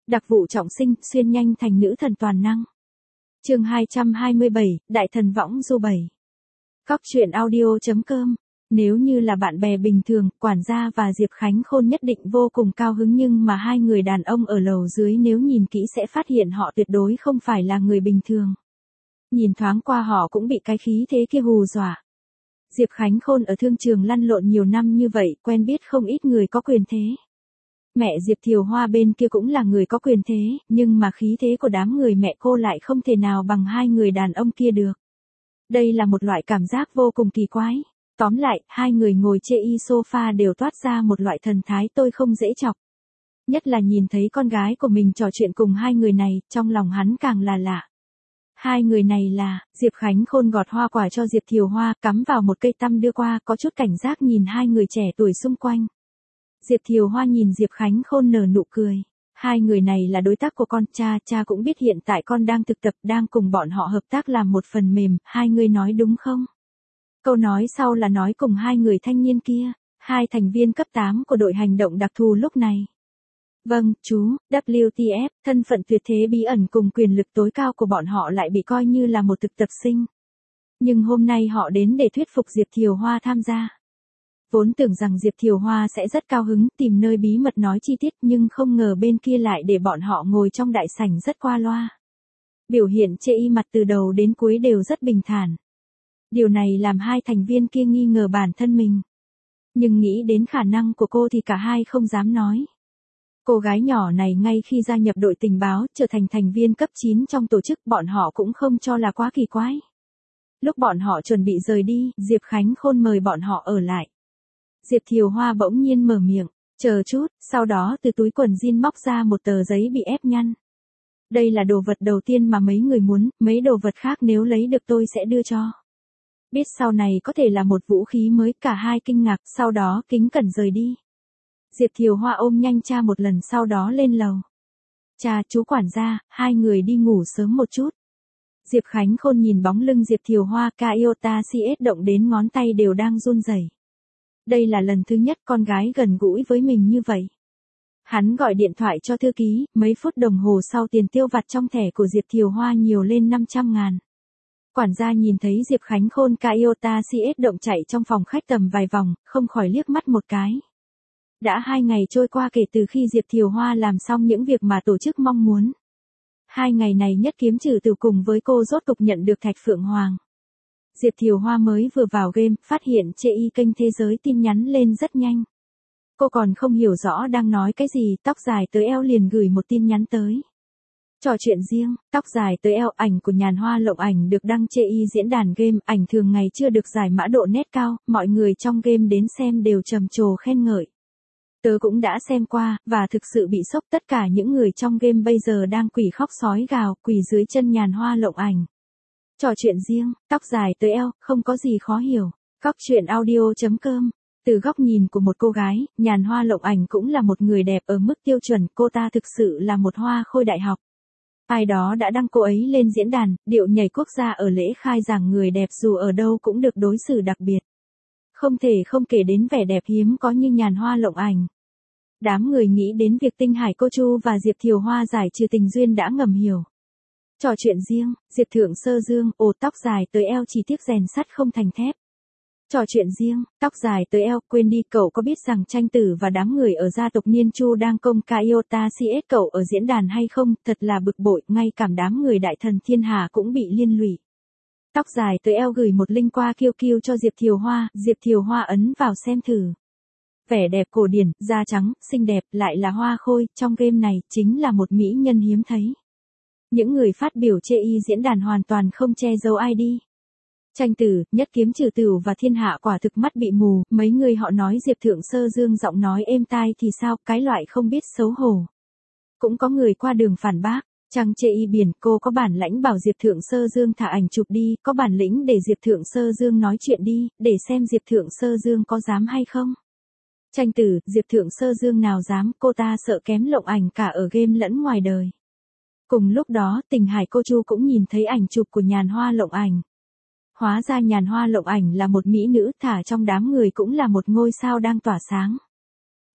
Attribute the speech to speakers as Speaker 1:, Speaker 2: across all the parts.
Speaker 1: Đặc vụ trọng sinh, xuyên nhanh thành nữ thần toàn năng. Chương 227, Đại thần võng du 7. Cóc truyện audio.com. Nếu như là bạn bè bình thường, quản gia và Diệp Khánh Khôn nhất định vô cùng cao hứng, nhưng mà hai người đàn ông ở lầu dưới nếu nhìn kỹ sẽ phát hiện họ tuyệt đối không phải là người bình thường. Nhìn thoáng qua họ cũng bị cái khí thế kia hù dọa. Diệp Khánh Khôn ở thương trường lăn lộn nhiều năm như vậy, quen biết không ít người có quyền thế. Mẹ Diệp Thiều Hoa bên kia cũng là người có quyền thế, nhưng mà khí thế của đám người mẹ cô lại không thể nào bằng hai người đàn ông kia được. Đây là một loại cảm giác vô cùng kỳ quái. Tóm lại, hai người ngồi chê y sofa đều toát ra một loại thần thái tôi không dễ chọc. Nhất là nhìn thấy con gái của mình trò chuyện cùng hai người này, trong lòng hắn càng là lạ. Hai người này là, Diệp Khánh Khôn gọt hoa quả cho Diệp Thiều Hoa, cắm vào một cây tăm đưa qua, có chút cảnh giác nhìn hai người trẻ tuổi xung quanh. Diệp Thiều Hoa nhìn Diệp Khánh Khôn nở nụ cười. Hai người này là đối tác của con, cha cũng biết hiện tại con đang thực tập, đang cùng bọn họ hợp tác làm một phần mềm, hai người nói đúng không? Câu nói sau là nói cùng hai người thanh niên kia, hai thành viên cấp 8 của đội hành động đặc thù lúc này. Vâng, chú, WTF, thân phận tuyệt thế bí ẩn cùng quyền lực tối cao của bọn họ lại bị coi như là một thực tập sinh. Nhưng hôm nay họ đến để thuyết phục Diệp Thiều Hoa tham gia. Vốn tưởng rằng Diệp Thiều Hoa sẽ rất cao hứng tìm nơi bí mật nói chi tiết, nhưng không ngờ bên kia lại để bọn họ ngồi trong đại sảnh rất qua loa. Biểu hiện chê y mặt từ đầu đến cuối đều rất bình thản. Điều này làm hai thành viên kia nghi ngờ bản thân mình. Nhưng nghĩ đến khả năng của cô thì cả hai không dám nói. Cô gái nhỏ này ngay khi gia nhập đội tình báo, trở thành thành viên cấp 9 trong tổ chức, bọn họ cũng không cho là quá kỳ quái. Lúc bọn họ chuẩn bị rời đi, Diệp Khánh Khôn mời bọn họ ở lại. Diệp Thiều Hoa bỗng nhiên mở miệng, chờ chút, sau đó từ túi quần jean móc ra một tờ giấy bị ép nhăn. Đây là đồ vật đầu tiên mà mấy người muốn, mấy đồ vật khác nếu lấy được tôi sẽ đưa cho. Biết sau này có thể là một vũ khí mới, cả hai kinh ngạc, sau đó kính cẩn rời đi. Diệp Thiều Hoa ôm nhanh cha một lần sau đó lên lầu. Cha, chú quản gia, hai người đi ngủ sớm một chút. Diệp Khánh Khôn nhìn bóng lưng Diệp Thiều Hoa, Iota CS động đến ngón tay đều đang run rẩy. Đây là lần thứ nhất con gái gần gũi với mình như vậy. Hắn gọi điện thoại cho thư ký, mấy phút đồng hồ sau tiền tiêu vặt trong thẻ của Diệp Thiều Hoa nhiều lên 500.000. Quản gia nhìn thấy Diệp Khánh Khôn Iota CS động chạy trong phòng khách tầm vài vòng, không khỏi liếc mắt một cái. Đã 2 ngày trôi qua kể từ khi Diệp Thiều Hoa làm xong những việc mà tổ chức mong muốn. 2 ngày này nhất kiếm trừ từ cùng với cô rốt cục nhận được Thạch Phượng Hoàng. Diệp Thiều Hoa mới vừa vào game, phát hiện chê y kênh thế giới tin nhắn lên rất nhanh. Cô còn không hiểu rõ đang nói cái gì, tóc dài tới eo liền gửi một tin nhắn tới. Trò chuyện riêng, tóc dài tới eo, ảnh của Nhàn Hoa Lộng Ảnh được đăng chê y diễn đàn game, ảnh thường ngày chưa được giải mã độ nét cao, mọi người trong game đến xem đều trầm trồ khen ngợi. Tớ cũng đã xem qua, và thực sự bị sốc, tất cả những người trong game bây giờ đang quỳ khóc sói gào, quỳ dưới chân Nhàn Hoa Lộng Ảnh. Trò chuyện riêng, tóc dài tới eo, không có gì khó hiểu. Cóc truyện audio.com. Từ góc nhìn của một cô gái, Nhàn Hoa Lộng Ảnh cũng là một người đẹp ở mức tiêu chuẩn, cô ta thực sự là một hoa khôi đại học. Ai đó đã đăng cô ấy lên diễn đàn, điệu nhảy quốc gia ở lễ khai giảng người đẹp dù ở đâu cũng được đối xử đặc biệt. Không thể không kể đến vẻ đẹp hiếm có như Nhàn Hoa Lộng Ảnh. Đám người nghĩ đến việc Tinh Hải Cô Chu và Diệp Thiều Hoa giải trừ tình duyên đã ngầm hiểu. Trò chuyện riêng, Diệp Thượng Sơ Dương, ồ tóc dài tới eo chỉ tiếc rèn sắt không thành thép. Trò chuyện riêng, tóc dài tới eo, quên đi, cậu có biết rằng Tranh Tử và đám người ở gia tộc Niên Chu đang công Iota CS cậu ở diễn đàn hay không, thật là bực bội, ngay cả đám người đại thần thiên hà cũng bị liên lụy. Tóc dài tới eo gửi một link qua QQ cho Diệp Thiều Hoa ấn vào xem thử. Vẻ đẹp cổ điển, da trắng, xinh đẹp, lại là hoa khôi, trong game này, chính là một mỹ nhân hiếm thấy. Những người phát biểu chê y diễn đàn hoàn toàn không che giấu ID. Tranh Tử, Nhất Kiếm Trừ Tửu và Thiên Hạ quả thực mắt bị mù, mấy người họ nói Diệp Thượng Sơ Dương giọng nói êm tai thì sao, cái loại không biết xấu hổ. Cũng có người qua đường phản bác, Trăng chê y biển, cô có bản lãnh bảo Diệp Thượng Sơ Dương thả ảnh chụp đi, có bản lĩnh để Diệp Thượng Sơ Dương nói chuyện đi, để xem Diệp Thượng Sơ Dương có dám hay không. Tranh Tử, Diệp Thượng Sơ Dương nào dám, cô ta sợ kém Lộng Ảnh cả ở game lẫn ngoài đời. Cùng lúc đó, Tình Hải Cô Chu cũng nhìn thấy ảnh chụp của Nhàn Hoa Lộng Ảnh. Hóa ra Nhàn Hoa Lộng Ảnh là một mỹ nữ, thả trong đám người cũng là một ngôi sao đang tỏa sáng.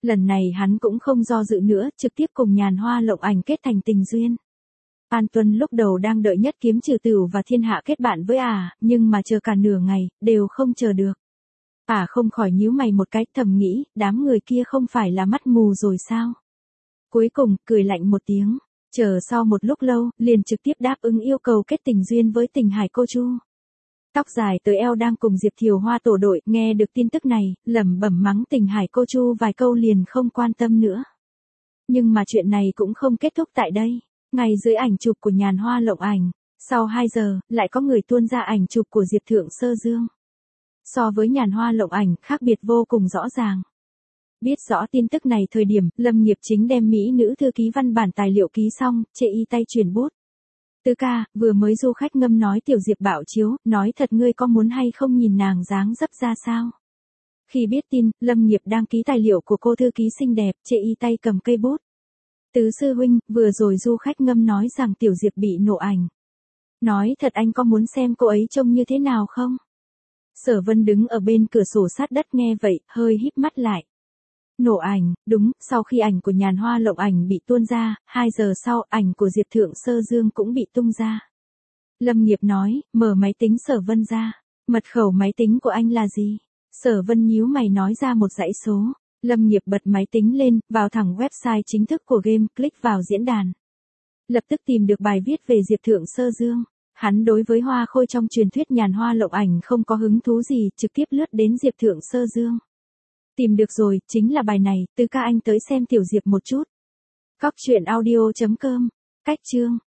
Speaker 1: Lần này hắn cũng không do dự nữa, trực tiếp cùng Nhàn Hoa Lộng Ảnh kết thành tình duyên. An Tuân lúc đầu đang đợi Nhất Kiếm Trừ Tửu và Thiên Hạ kết bạn với nhưng mà chờ cả nửa ngày, đều không chờ được. Không khỏi nhíu mày một cái, thầm nghĩ, đám người kia không phải là mắt mù rồi sao? Cuối cùng, cười lạnh một tiếng, chờ sau một lúc lâu, liền trực tiếp đáp ứng yêu cầu kết tình duyên với Tình Hải cô Chu. Tóc dài tới eo đang cùng Diệp Thiều Hoa tổ đội, nghe được tin tức này, lẩm bẩm mắng Tình Hải cô Chu vài câu liền không quan tâm nữa. Nhưng mà chuyện này cũng không kết thúc tại đây. Ngay dưới ảnh chụp của Nhàn Hoa Lộng Ảnh, sau 2 giờ, lại có người tuôn ra ảnh chụp của Diệp Thượng Sơ Dương. So với Nhàn Hoa Lộng Ảnh, khác biệt vô cùng rõ ràng. Biết rõ tin tức này thời điểm, Lâm Nghiệp chính đem mỹ nữ thư ký văn bản tài liệu ký xong, chê y tay chuyển bút. Tứ ca, vừa mới du khách ngâm nói Tiểu Diệp bạo chiếu, nói thật ngươi có muốn hay không nhìn nàng dáng dấp ra sao? Khi biết tin, Lâm Nghiệp đang ký tài liệu của cô thư ký xinh đẹp, chê y tay cầm cây bút. Tứ sư huynh, vừa rồi du khách ngâm nói rằng Tiểu Diệp bị nổ ảnh. Nói thật anh có muốn xem cô ấy trông như thế nào không? Sở Vân đứng ở bên cửa sổ sát đất nghe vậy, hơi híp mắt lại. Nổ ảnh, đúng, sau khi ảnh của Nhàn Hoa Lộng Ảnh bị tuôn ra, 2 giờ sau, ảnh của Diệp Thượng Sơ Dương cũng bị tung ra. Lâm Nghiệp nói, mở máy tính Sở Vân ra. Mật khẩu máy tính của anh là gì? Sở Vân nhíu mày nói ra một dãy số. Lâm Nghiệp bật máy tính lên, vào thẳng website chính thức của game, click vào diễn đàn. Lập tức tìm được bài viết về Diệp Thượng Sơ Dương. Hắn đối với hoa khôi trong truyền thuyết Nhàn Hoa Lộng Ảnh không có hứng thú gì, trực tiếp lướt đến Diệp Thượng Sơ Dương. Tìm được rồi, chính là bài này, Tứ ca anh tới xem Tiểu Diệp một chút. Cóc truyện audio.com, cách chương.